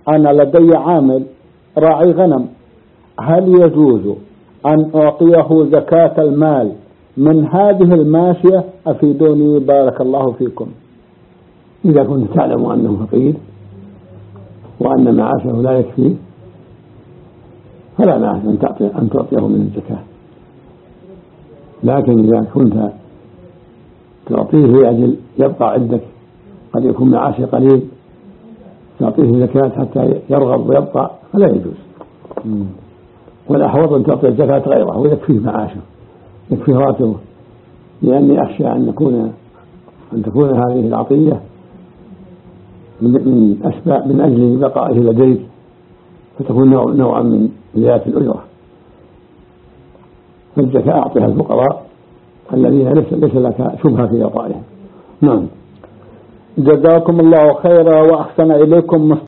أنا لدي عامل راعي غنم، هل يجوز أن أعطيه زكاة المال من هذه الماشية؟ أفيدوني بارك الله فيكم. إذا كنت تعلم أنه فقير وأن معاشه لا يكفيه فلا بأس أن تعطيه من الزكاة، لكن إذا كنت تعطيه لأجل يبقى عندك، قد يكون معاشه قليل، تعطيه زكاة حتى يرغب ويبقى فلا يجوز. والأحوط أن تعطي الزكاة غيره ويكفيه معاشه، يكفيه راتبه، لأني أخشى أن تكون هذه العطية من أجل بقائه لديك، فتكون نوعا من زيادة الأجرة. فالزكاة أعطيها الفقراء الذين ليس لك شبهة في إعطائهم. نعم. جزاكم الله خيرا وأحسن إليكم.